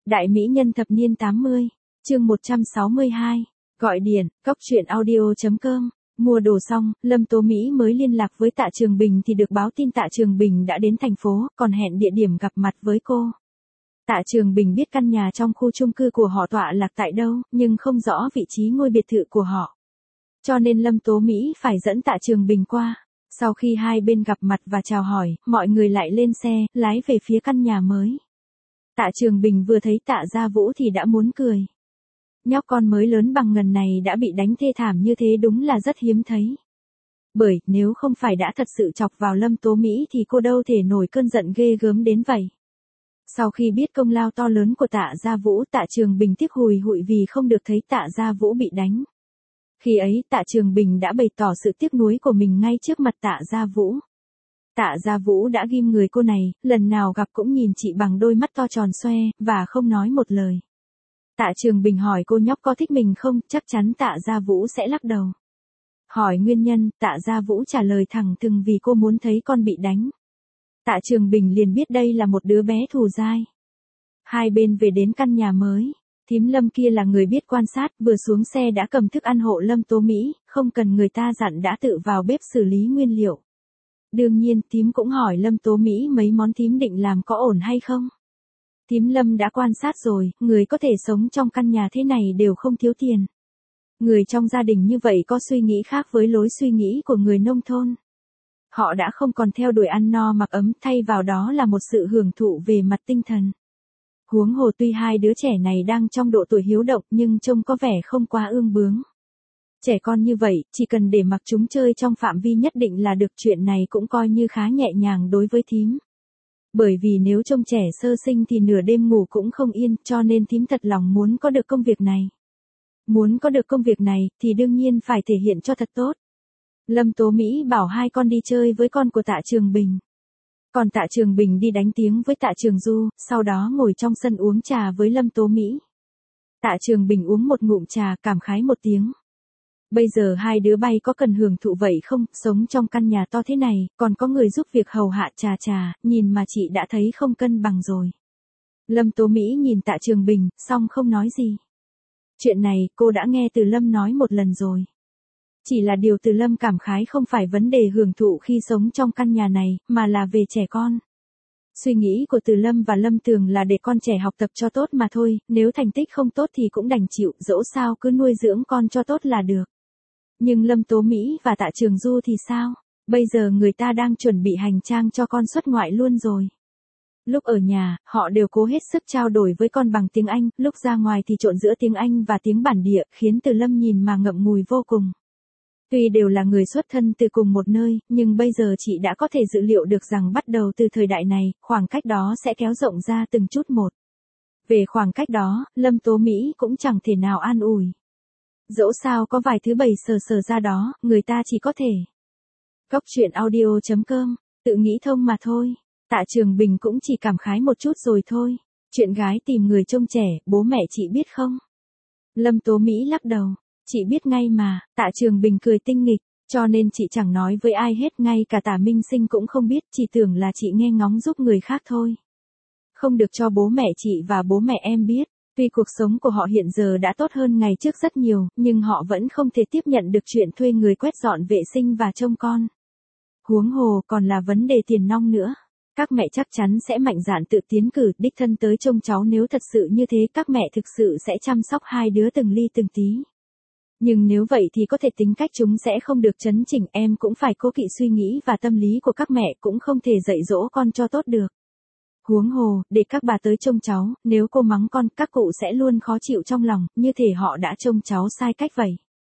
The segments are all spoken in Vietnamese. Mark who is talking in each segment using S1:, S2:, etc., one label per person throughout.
S1: Đại mỹ nhân thập niên 80, chương 162, gọi điện, cóc truyện audio.com. Mua đồ xong, Lâm Tố Mỹ mới liên lạc với Tạ Trường Bình thì được báo tin Tạ Trường Bình đã đến thành phố, còn hẹn địa điểm gặp mặt với cô. Tạ Trường Bình biết căn nhà trong khu chung cư của họ tọa lạc tại đâu, nhưng không rõ vị trí ngôi biệt thự của họ. Cho nên Lâm Tố Mỹ phải dẫn Tạ Trường Bình qua. Sau khi hai bên gặp mặt và chào hỏi, mọi người lại lên xe, lái về phía căn nhà mới. Tạ Trường Bình vừa thấy Tạ Gia Vũ thì đã muốn cười. Nhóc con mới lớn bằng ngần này đã bị đánh thê thảm như thế đúng là rất hiếm thấy. Bởi, nếu không phải đã thật sự chọc vào Lâm Tố Mỹ thì cô đâu thể nổi cơn giận ghê gớm đến vậy. Sau khi biết công lao to lớn của Tạ Gia Vũ, Tạ Trường Bình tiếc hùi hụi vì không được thấy Tạ Gia Vũ bị đánh. Khi ấy, Tạ Trường Bình đã bày tỏ sự tiếc nuối của mình ngay trước mặt Tạ Gia Vũ. Tạ Gia Vũ đã ghim người cô này, lần nào gặp cũng nhìn chị bằng đôi mắt to tròn xoe, và không nói một lời. Tạ Trường Bình hỏi cô nhóc có thích mình không, chắc chắn Tạ Gia Vũ sẽ lắc đầu. Hỏi nguyên nhân, Tạ Gia Vũ trả lời thẳng thừng vì cô muốn thấy con bị đánh. Tạ Trường Bình liền biết đây là một đứa bé thù dai. Hai bên về đến căn nhà mới. Thím Lâm kia là người biết quan sát, vừa xuống xe đã cầm thức ăn hộ Lâm Tố Mỹ, không cần người ta dặn đã tự vào bếp xử lý nguyên liệu. Đương nhiên, thím cũng hỏi Lâm Tố Mỹ mấy món thím định làm có ổn hay không. Thím Lâm đã quan sát rồi, người có thể sống trong căn nhà thế này đều không thiếu tiền. Người trong gia đình như vậy có suy nghĩ khác với lối suy nghĩ của người nông thôn. Họ đã không còn theo đuổi ăn no mặc ấm, thay vào đó là một sự hưởng thụ về mặt tinh thần. Huống hồ tuy hai đứa trẻ này đang trong độ tuổi hiếu động nhưng trông có vẻ không quá ương bướng. Trẻ con như vậy, chỉ cần để mặc chúng chơi trong phạm vi nhất định là được, chuyện này cũng coi như khá nhẹ nhàng đối với thím. Bởi vì nếu trông trẻ sơ sinh thì nửa đêm ngủ cũng không yên, cho nên thím thật lòng muốn có được công việc này. Muốn có được công việc này, thì đương nhiên phải thể hiện cho thật tốt. Lâm Tố Mỹ bảo hai con đi chơi với con của Tạ Trường Bình. Còn Tạ Trường Bình đi đánh tiếng với Tạ Trường Du, sau đó ngồi trong sân uống trà với Lâm Tố Mỹ. Tạ Trường Bình uống một ngụm trà cảm khái một tiếng. Bây giờ hai đứa bay có cần hưởng thụ vậy không, sống trong căn nhà to thế này, còn có người giúp việc hầu hạ trà, nhìn mà chị đã thấy không cân bằng rồi. Lâm Tố Mỹ nhìn Tạ Trường Bình, xong không nói gì. Chuyện này, cô đã nghe Từ Lâm nói một lần rồi. Chỉ là điều Từ Lâm cảm khái không phải vấn đề hưởng thụ khi sống trong căn nhà này, mà là về trẻ con. Suy nghĩ của Từ Lâm và Lâm Tường là để con trẻ học tập cho tốt mà thôi, nếu thành tích không tốt thì cũng đành chịu, dẫu sao cứ nuôi dưỡng con cho tốt là được. Nhưng Lâm Tố Mỹ và Tạ Trường Du thì sao? Bây giờ người ta đang chuẩn bị hành trang cho con xuất ngoại luôn rồi. Lúc ở nhà, họ đều cố hết sức trao đổi với con bằng tiếng Anh, lúc ra ngoài thì trộn giữa tiếng Anh và tiếng bản địa, khiến Từ Lâm nhìn mà ngậm ngùi vô cùng. Tuy đều là người xuất thân từ cùng một nơi, nhưng bây giờ chị đã có thể dự liệu được rằng bắt đầu từ thời đại này, khoảng cách đó sẽ kéo rộng ra từng chút một. Về khoảng cách đó, Lâm Tố Mỹ cũng chẳng thể nào an ủi. Dẫu sao có vài thứ bày sờ ra đó, người ta chỉ có thể. Cóc truyện audio.com, tự nghĩ thông mà thôi. Tạ Trường Bình cũng chỉ cảm khái một chút rồi thôi. Chuyện gái tìm người trông trẻ, bố mẹ chị biết không? Lâm Tố Mỹ lắc đầu. Chị biết ngay mà, Tạ Trường Bình cười tinh nghịch, cho nên chị chẳng nói với ai hết, ngay cả Tạ Minh Sinh cũng không biết, chị tưởng là chị nghe ngóng giúp người khác thôi. Không được cho bố mẹ chị và bố mẹ em biết. Tuy cuộc sống của họ hiện giờ đã tốt hơn ngày trước rất nhiều, nhưng họ vẫn không thể tiếp nhận được chuyện thuê người quét dọn vệ sinh và trông con. Huống hồ còn là vấn đề tiền nong nữa. Các mẹ chắc chắn sẽ mạnh dạn tự tiến cử, đích thân tới trông cháu, nếu thật sự như thế các mẹ thực sự sẽ chăm sóc hai đứa từng ly từng tí. Nhưng nếu vậy thì có thể tính cách chúng sẽ không được chấn chỉnh, em cũng phải cố kỵ suy nghĩ và tâm lý của các mẹ, cũng không thể dạy dỗ con cho tốt được. Huống hồ, để các bà tới trông cháu, nếu cô mắng con, các cụ sẽ luôn khó chịu trong lòng, như thể họ đã trông cháu sai cách vậy.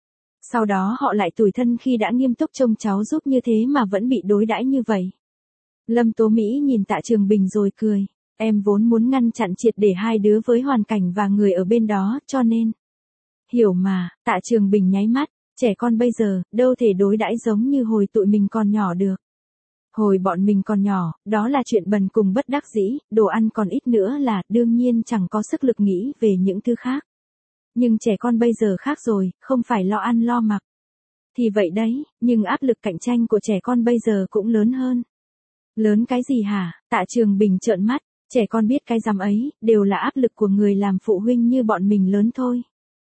S1: Sau đó họ lại tủi thân khi đã nghiêm túc trông cháu giúp như thế mà vẫn bị đối đãi như vậy. Lâm Tố Mỹ nhìn Tạ Trường Bình rồi cười. Em vốn muốn ngăn chặn triệt để hai đứa với hoàn cảnh và người ở bên đó, cho nên. Hiểu mà, Tạ Trường Bình nháy mắt, trẻ con bây giờ, đâu thể đối đãi giống như hồi tụi mình còn nhỏ được. Hồi bọn mình còn nhỏ, đó là chuyện bần cùng bất đắc dĩ, đồ ăn còn ít nữa là, đương nhiên chẳng có sức lực nghĩ về những thứ khác. Nhưng trẻ con bây giờ khác rồi, không phải lo ăn lo mặc. Thì vậy đấy, nhưng áp lực cạnh tranh của trẻ con bây giờ cũng lớn hơn. Lớn cái gì hả? Tạ Trường Bình trợn mắt, Trẻ con biết cái dám ấy, đều là áp lực của người làm phụ huynh như bọn mình lớn thôi.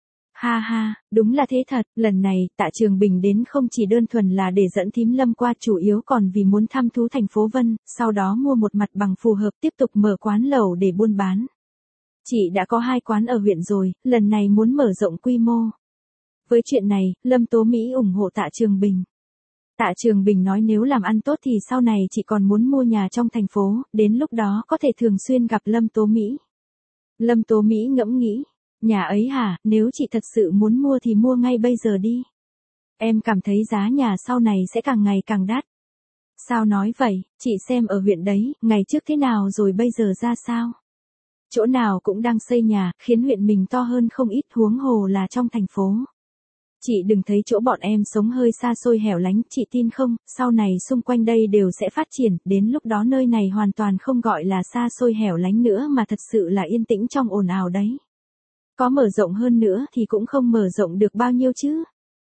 S1: Ha ha, đúng là thế thật, lần này Tạ Trường Bình đến không chỉ đơn thuần là để dẫn thím Lâm qua, chủ yếu còn vì muốn thăm thú thành phố Vân, sau đó mua một mặt bằng phù hợp tiếp tục mở quán lẩu để buôn bán. Chị đã có 2 quán ở huyện rồi, lần này muốn mở rộng quy mô. Với chuyện này, Lâm Tố Mỹ ủng hộ Tạ Trường Bình. Tạ Trường Bình nói nếu làm ăn tốt thì sau này chị còn muốn mua nhà trong thành phố, đến lúc đó có thể thường xuyên gặp Lâm Tố Mỹ. Lâm Tố Mỹ ngẫm nghĩ, nhà ấy hả, nếu chị thật sự muốn mua thì mua ngay bây giờ đi. Em cảm thấy giá nhà sau này sẽ càng ngày càng đắt. Sao nói vậy, chị xem ở huyện đấy, ngày trước thế nào rồi bây giờ ra sao? Chỗ nào cũng đang xây nhà, khiến huyện mình to hơn không ít, huống hồ là trong thành phố. Chị đừng thấy chỗ bọn em sống hơi xa xôi hẻo lánh, chị tin không, sau này xung quanh đây đều sẽ phát triển, đến lúc đó nơi này hoàn toàn không gọi là xa xôi hẻo lánh nữa mà thật sự là yên tĩnh trong ồn ào đấy. Có mở rộng hơn nữa thì cũng không mở rộng được bao nhiêu chứ.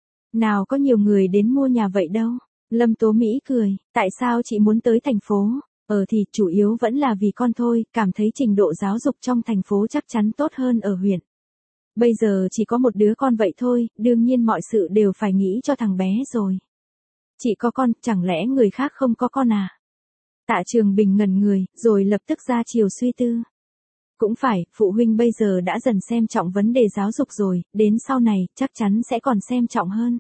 S1: Nào có nhiều người đến mua nhà vậy đâu. Lâm Tố Mỹ cười, tại sao chị muốn tới thành phố? Thì chủ yếu vẫn là vì con thôi, cảm thấy trình độ giáo dục trong thành phố chắc chắn tốt hơn ở huyện. Bây giờ chỉ có một đứa con vậy thôi, đương nhiên mọi sự đều phải nghĩ cho thằng bé rồi. Chị có con, chẳng lẽ người khác không có con à? Tạ Trường Bình ngẩn người, rồi lập tức ra chiều suy tư. Cũng phải, phụ huynh bây giờ đã dần xem trọng vấn đề giáo dục rồi, đến sau này, chắc chắn sẽ còn xem trọng hơn.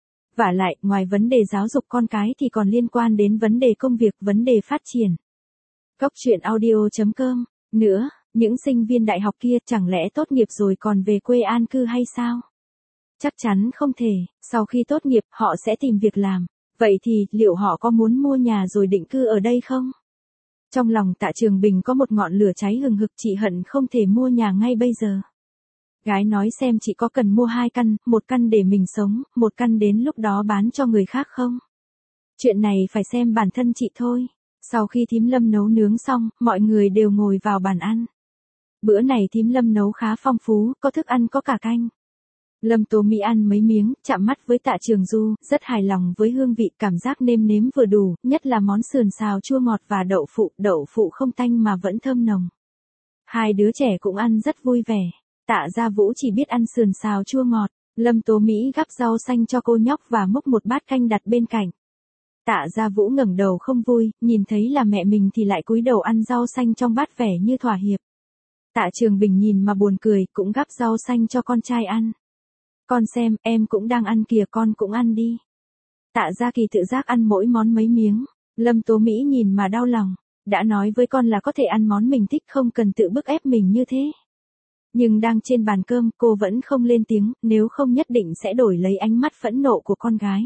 S1: Vả lại, ngoài vấn đề giáo dục con cái thì còn liên quan đến vấn đề công việc, vấn đề phát triển. Cốc truyện audio.com. Nữa, những sinh viên đại học kia chẳng lẽ tốt nghiệp rồi còn về quê an cư hay sao? Chắc chắn không thể, sau khi tốt nghiệp họ sẽ tìm việc làm. Vậy thì, liệu họ có muốn mua nhà rồi định cư ở đây không? Trong lòng Tạ Trường Bình có một ngọn lửa cháy hừng hực, chị hận không thể mua nhà ngay bây giờ. Gái nói xem chị có cần mua 2 căn, 1 căn để mình sống, 1 căn đến lúc đó bán cho người khác không? Chuyện này phải xem bản thân chị thôi. Sau khi thím Lâm nấu nướng xong, mọi người đều ngồi vào bàn ăn. Bữa này thím Lâm nấu khá phong phú, có thức ăn có cả canh. Lâm Tố Mỹ ăn mấy miếng, chạm mắt với Tạ Trường Du, rất hài lòng với hương vị, cảm giác nêm nếm vừa đủ, nhất là món sườn xào chua ngọt và đậu phụ không tanh mà vẫn thơm nồng. 2 đứa trẻ cũng ăn rất vui vẻ. Tạ Gia Vũ chỉ biết ăn sườn xào chua ngọt, Lâm Tố Mỹ gắp rau xanh cho cô nhóc và múc một bát canh đặt bên cạnh. Tạ Gia Vũ ngẩng đầu không vui, nhìn thấy là mẹ mình thì lại cúi đầu ăn rau xanh trong bát vẻ như thỏa hiệp. Tạ Trường Bình nhìn mà buồn cười, cũng gắp rau xanh cho con trai ăn. Con xem, em cũng đang ăn kìa, con cũng ăn đi. Tạ Gia Kỳ tự giác ăn mỗi món mấy miếng. Lâm Tố Mỹ nhìn mà đau lòng. Đã nói với con là có thể ăn món mình thích, không cần tự bức ép mình như thế. Nhưng đang trên bàn cơm, cô vẫn không lên tiếng, nếu không nhất định sẽ đổi lấy ánh mắt phẫn nộ của con gái.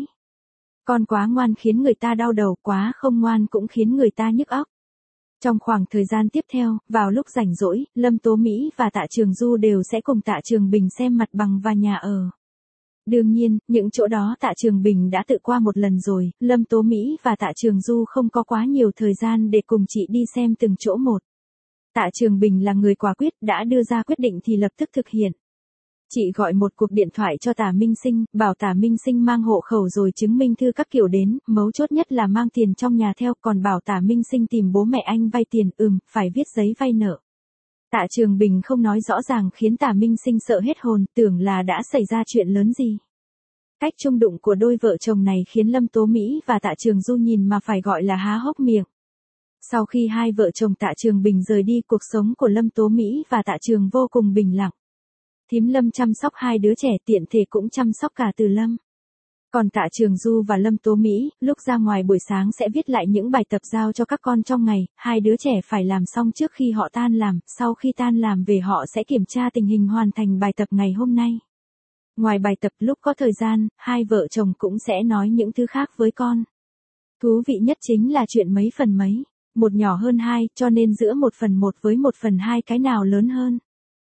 S1: Con quá ngoan khiến người ta đau đầu, quá không ngoan cũng khiến người ta nhức óc. Trong khoảng thời gian tiếp theo, vào lúc rảnh rỗi, Lâm Tố Mỹ và Tạ Trường Du đều sẽ cùng Tạ Trường Bình xem mặt bằng và nhà ở. Đương nhiên, những chỗ đó Tạ Trường Bình đã tự qua một lần rồi, Lâm Tố Mỹ và Tạ Trường Du không có quá nhiều thời gian để cùng chị đi xem từng chỗ một. Tạ Trường Bình là người quả quyết, đã đưa ra quyết định thì lập tức thực hiện. Chị gọi một cuộc điện thoại cho Tạ Minh Sinh, bảo Tạ Minh Sinh mang hộ khẩu rồi chứng minh thư các kiểu đến, mấu chốt nhất là mang tiền trong nhà theo, còn bảo Tạ Minh Sinh tìm bố mẹ anh vay tiền, phải viết giấy vay nợ. Tạ Trường Bình không nói rõ ràng khiến Tạ Minh Sinh sợ hết hồn, tưởng là đã xảy ra chuyện lớn gì. Cách chung đụng của đôi vợ chồng này khiến Lâm Tố Mỹ và Tạ Trường Du nhìn mà phải gọi là há hốc miệng. Sau khi 2 vợ chồng Tạ Trường Bình rời đi, cuộc sống của Lâm Tố Mỹ và Tạ Trường vô cùng bình lặng. Thím Lâm chăm sóc 2 đứa trẻ, tiện thể cũng chăm sóc cả Từ Lâm. Còn Tạ Trường Du và Lâm Tố Mỹ, lúc ra ngoài buổi sáng sẽ viết lại những bài tập giao cho các con trong ngày, 2 đứa trẻ phải làm xong trước khi họ tan làm, sau khi tan làm về họ sẽ kiểm tra tình hình hoàn thành bài tập ngày hôm nay. Ngoài bài tập, lúc có thời gian, 2 vợ chồng cũng sẽ nói những thứ khác với con. Thú vị nhất chính là chuyện mấy phần mấy, 1 nhỏ hơn 2, cho nên giữa 1/1 với 1/2 cái nào lớn hơn.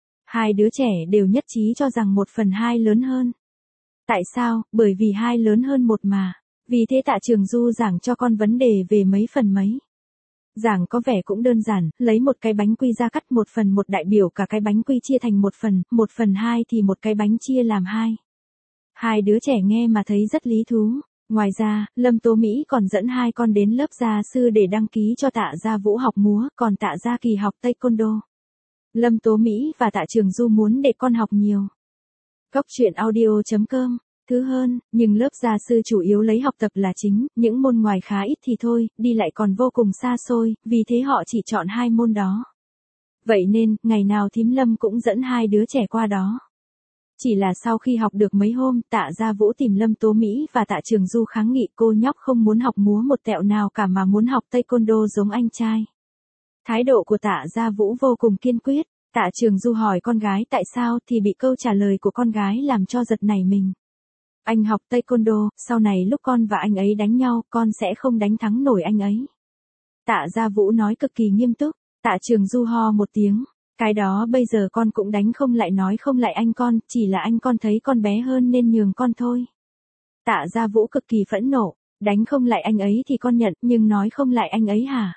S1: 2 đứa trẻ đều nhất trí cho rằng 1/2 lớn hơn. Tại sao? Bởi vì 2 lớn hơn 1 mà. Vì thế Tạ Trường Du giảng cho con vấn đề về mấy phần mấy. Giảng có vẻ cũng đơn giản, lấy một cái bánh quy ra cắt 1/1 đại biểu cả cái bánh quy chia thành 1 phần, 1/2 thì một cái bánh chia làm 2. 2 đứa trẻ nghe mà thấy rất lý thú. Ngoài ra, Lâm Tố Mỹ còn dẫn hai con đến lớp gia sư để đăng ký cho Tạ Gia Vũ học múa, còn Tạ Gia Kỳ học taekwondo. Lâm Tố Mỹ và Tạ Trường Du muốn để con học nhiều. Cóc truyện audio.com. Thứ hơn, nhưng lớp gia sư chủ yếu lấy học tập là chính, những môn ngoài khá ít thì thôi, đi lại còn vô cùng xa xôi, vì thế họ chỉ chọn hai môn đó. Vậy nên, ngày nào thím Lâm cũng dẫn hai đứa trẻ qua đó. Chỉ là sau khi học được mấy hôm, Tạ Gia Vũ tìm Lâm Tố Mỹ và Tạ Trường Du kháng nghị cô nhóc không muốn học múa một tẹo nào cả mà muốn học taekwondo giống anh trai. Thái độ của Tạ Gia Vũ vô cùng kiên quyết. Tạ Trường Du hỏi con gái tại sao thì bị câu trả lời của con gái làm cho giật nảy mình. Anh học taekwondo, sau này lúc con và anh ấy đánh nhau, con sẽ không đánh thắng nổi anh ấy. Tạ Gia Vũ nói cực kỳ nghiêm túc. Tạ Trường Du ho một tiếng. Cái đó bây giờ con cũng đánh không lại, nói không lại anh con, chỉ là anh con thấy con bé hơn nên nhường con thôi. Tạ Gia Vũ cực kỳ phẫn nộ. Đánh không lại anh ấy thì con nhận, nhưng nói không lại anh ấy hả?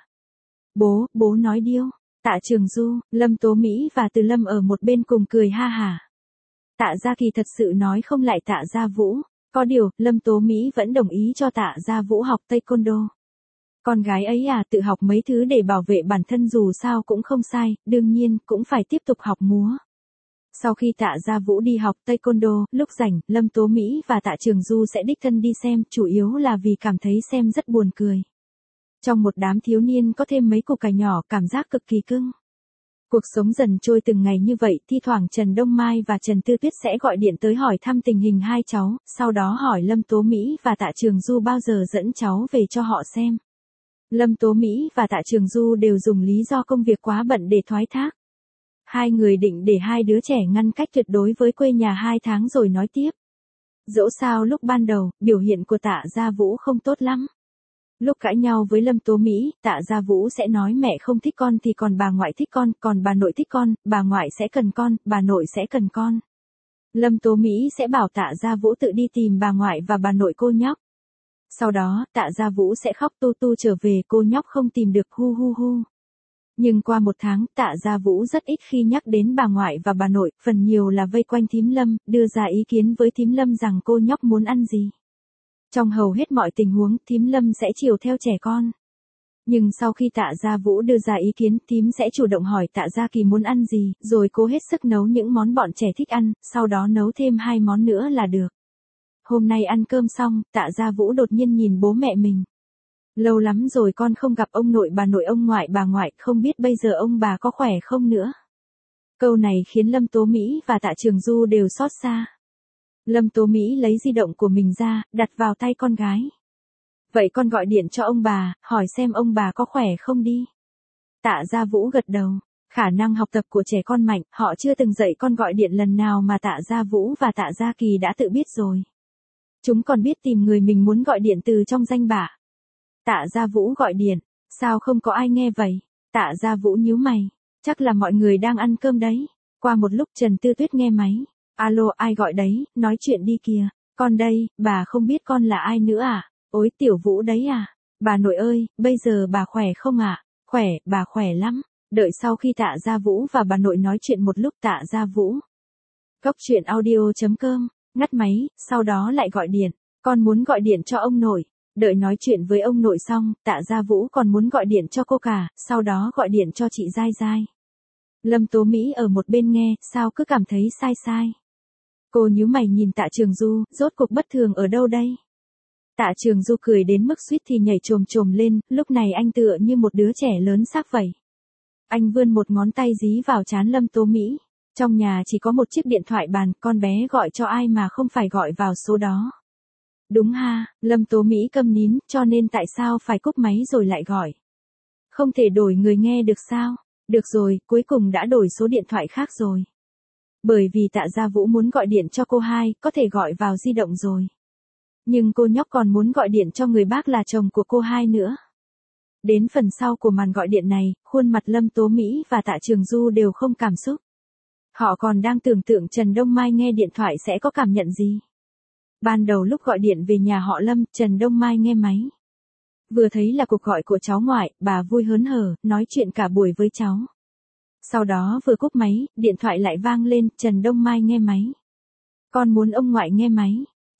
S1: Bố nói điêu. Tạ Trường Du, Lâm Tố Mỹ và Từ Lâm ở một bên cùng cười ha hả. Tạ Gia Kỳ thật sự nói không lại Tạ Gia Vũ. Có điều, Lâm Tố Mỹ vẫn đồng ý cho Tạ Gia Vũ học taekwondo. Con gái ấy tự học mấy thứ để bảo vệ bản thân dù sao cũng không sai, đương nhiên, cũng phải tiếp tục học múa. Sau khi Tạ Gia Vũ đi học taekwondo, lúc rảnh, Lâm Tố Mỹ và Tạ Trường Du sẽ đích thân đi xem, chủ yếu là vì cảm thấy xem rất buồn cười. Trong một đám thiếu niên có thêm mấy cục cải nhỏ, cảm giác cực kỳ cưng. Cuộc sống dần trôi từng ngày như vậy, thi thoảng Trần Đông Mai và Trần Tư Tuyết sẽ gọi điện tới hỏi thăm tình hình hai cháu, sau đó hỏi Lâm Tố Mỹ và Tạ Trường Du bao giờ dẫn cháu về cho họ xem. Lâm Tố Mỹ và Tạ Trường Du đều dùng lý do công việc quá bận để thoái thác. Hai người định để hai đứa trẻ ngăn cách tuyệt đối với quê nhà 2 tháng rồi nói tiếp. Dẫu sao lúc ban đầu, biểu hiện của Tạ Gia Vũ không tốt lắm. Lúc cãi nhau với Lâm Tố Mỹ, Tạ Gia Vũ sẽ nói mẹ không thích con thì còn bà ngoại thích con, còn bà nội thích con, bà ngoại sẽ cần con, bà nội sẽ cần con. Lâm Tố Mỹ sẽ bảo Tạ Gia Vũ tự đi tìm bà ngoại và bà nội cô nhóc. Sau đó, Tạ Gia Vũ sẽ khóc tu tu trở về, cô nhóc không tìm được hu hu hu. Nhưng qua 1 tháng, Tạ Gia Vũ rất ít khi nhắc đến bà ngoại và bà nội, phần nhiều là vây quanh thím Lâm, đưa ra ý kiến với thím Lâm rằng cô nhóc muốn ăn gì. Trong hầu hết mọi tình huống, thím Lâm sẽ chiều theo trẻ con. Nhưng sau khi Tạ Gia Vũ đưa ra ý kiến, thím sẽ chủ động hỏi Tạ Gia Kỳ muốn ăn gì, rồi cố hết sức nấu những món bọn trẻ thích ăn, sau đó nấu thêm 2 món nữa là được. Hôm nay ăn cơm xong, Tạ Gia Vũ đột nhiên nhìn bố mẹ mình. Lâu lắm rồi con không gặp ông nội ông ngoại bà ngoại, không biết bây giờ ông bà có khỏe không nữa. Câu này khiến Lâm Tố Mỹ và Tạ Trường Du đều xót xa. Lâm Tố Mỹ lấy di động của mình ra, đặt vào tay con gái. Vậy con gọi điện cho ông bà, hỏi xem ông bà có khỏe không đi. Tạ Gia Vũ gật đầu. Khả năng học tập của trẻ con mạnh, họ chưa từng dạy con gọi điện lần nào mà Tạ Gia Vũ và Tạ Gia Kỳ đã tự biết rồi. Chúng còn biết tìm người mình muốn gọi điện từ trong danh bạ. Tạ Gia Vũ gọi điện, sao không có ai nghe vậy? Tạ Gia Vũ nhíu mày, chắc là mọi người đang ăn cơm đấy. Qua một lúc Trần Tư Tuyết nghe máy. Alo, ai gọi đấy, nói chuyện đi kìa. Con đây, bà không biết con là ai nữa à? Ôi Tiểu Vũ đấy à? Bà nội ơi, bây giờ bà khỏe không ạ? Khỏe, bà khỏe lắm. Đợi sau khi Tạ Gia Vũ và bà nội nói chuyện một lúc, Tạ Gia Vũ. Cóc truyện audio.com, ngắt máy, sau đó lại gọi điện. Con muốn gọi điện cho ông nội. Đợi nói chuyện với ông nội xong, Tạ Gia Vũ còn muốn gọi điện cho cô cả, sau đó gọi điện cho chị Giai Giai. Lâm Tố Mỹ ở một bên nghe, sao cứ cảm thấy sai sai. Cô nhíu mày nhìn Tạ Trường Du, rốt cuộc bất thường ở đâu đây? Tạ Trường Du cười đến mức suýt thì nhảy chồm chồm lên, lúc này anh tựa như một đứa trẻ lớn xác vậy. Anh vươn một ngón tay dí vào trán Lâm Tố Mỹ. Trong nhà chỉ có một chiếc điện thoại bàn, con bé gọi cho ai mà không phải gọi vào số đó. Đúng ha, Lâm Tố Mỹ câm nín, cho nên tại sao phải cúp máy rồi lại gọi? Không thể đổi người nghe được sao? Được rồi, cuối cùng đã đổi số điện thoại khác rồi. Bởi vì Tạ Gia Vũ muốn gọi điện cho cô hai, có thể gọi vào di động rồi. Nhưng cô nhóc còn muốn gọi điện cho người bác là chồng của cô hai nữa. Đến phần sau của màn gọi điện này, khuôn mặt Lâm Tố Mỹ và Tạ Trường Du đều không cảm xúc. Họ còn đang tưởng tượng Trần Đông Mai nghe điện thoại sẽ có cảm nhận gì. Ban đầu lúc gọi điện về nhà họ Lâm, Trần Đông Mai nghe máy. Vừa thấy là cuộc gọi của cháu ngoại, bà vui hớn hở, nói chuyện cả buổi với cháu. Sau đó vừa cúp máy, điện thoại lại vang lên, Trần Đông Mai nghe máy. Con muốn ông ngoại nghe máy.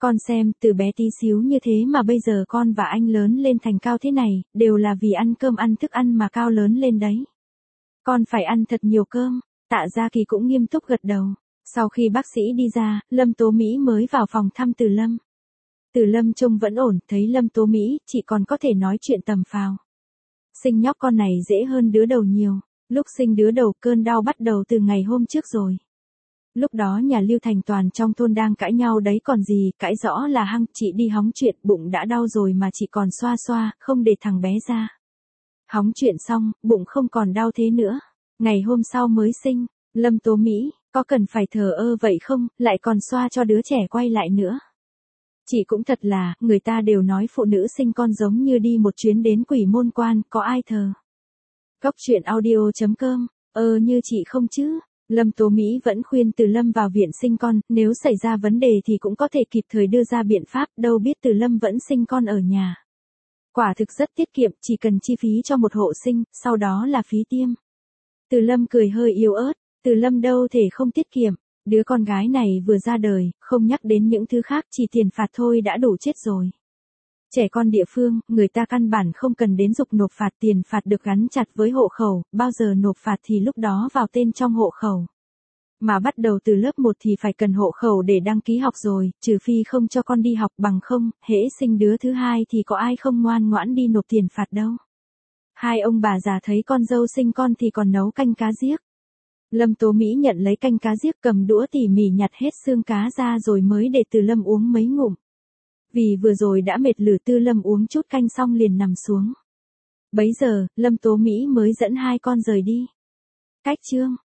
S1: Con xem, từ bé tí xíu như thế mà bây giờ con và anh lớn lên thành cao thế này, đều là vì ăn cơm ăn thức ăn mà cao lớn lên đấy. Con phải ăn thật nhiều cơm. Tạ Gia Kỳ cũng nghiêm túc gật đầu. Sau khi bác sĩ đi ra, Lâm Tố Mỹ mới vào phòng thăm Từ Lâm. Từ Lâm trông vẫn ổn, thấy Lâm Tố Mỹ, chị còn có thể nói chuyện tầm phào. Sinh nhóc con này dễ hơn đứa đầu nhiều. Lúc sinh đứa đầu cơn đau bắt đầu từ ngày hôm trước rồi. Lúc đó nhà Lưu Thành Toàn trong thôn đang cãi nhau đấy còn gì, cãi rõ là hăng, chị đi hóng chuyện, bụng đã đau rồi mà chị còn xoa xoa, không để thằng bé ra. Hóng chuyện xong, bụng không còn đau thế nữa. Ngày hôm sau mới sinh, Lâm Tố Mỹ, có cần phải thờ ơ vậy không, lại còn xoa cho đứa trẻ quay lại nữa. Chị cũng thật là, người ta đều nói phụ nữ sinh con giống như đi một chuyến đến quỷ môn quan, có ai thờ. Cóc truyện audio.com, như chị không chứ. Lâm Tố Mỹ vẫn khuyên Từ Lâm vào viện sinh con, nếu xảy ra vấn đề thì cũng có thể kịp thời đưa ra biện pháp, đâu biết Từ Lâm vẫn sinh con ở nhà. Quả thực rất tiết kiệm, chỉ cần chi phí cho một hộ sinh, sau đó là phí tiêm. Từ Lâm cười hơi yếu ớt, Từ Lâm đâu thể không tiết kiệm, đứa con gái này vừa ra đời, không nhắc đến những thứ khác, chỉ tiền phạt thôi đã đủ chết rồi. Trẻ con địa phương, người ta căn bản không cần đến dục nộp phạt, tiền phạt được gắn chặt với hộ khẩu, bao giờ nộp phạt thì lúc đó vào tên trong hộ khẩu. Mà bắt đầu từ lớp 1 thì phải cần hộ khẩu để đăng ký học rồi, trừ phi không cho con đi học, bằng không, hễ sinh đứa thứ hai thì có ai không ngoan ngoãn đi nộp tiền phạt đâu. Hai ông bà già thấy con dâu sinh con thì còn nấu canh cá giếc. Lâm Tố Mỹ nhận lấy canh cá giếc, cầm đũa tỉ mỉ nhặt hết xương cá ra rồi mới để Từ Lâm uống mấy ngụm. Vì vừa rồi đã mệt lử, Từ Lâm uống chút canh xong liền nằm xuống. Bấy giờ, Lâm Tố Mỹ mới dẫn hai con rời đi. Cách chương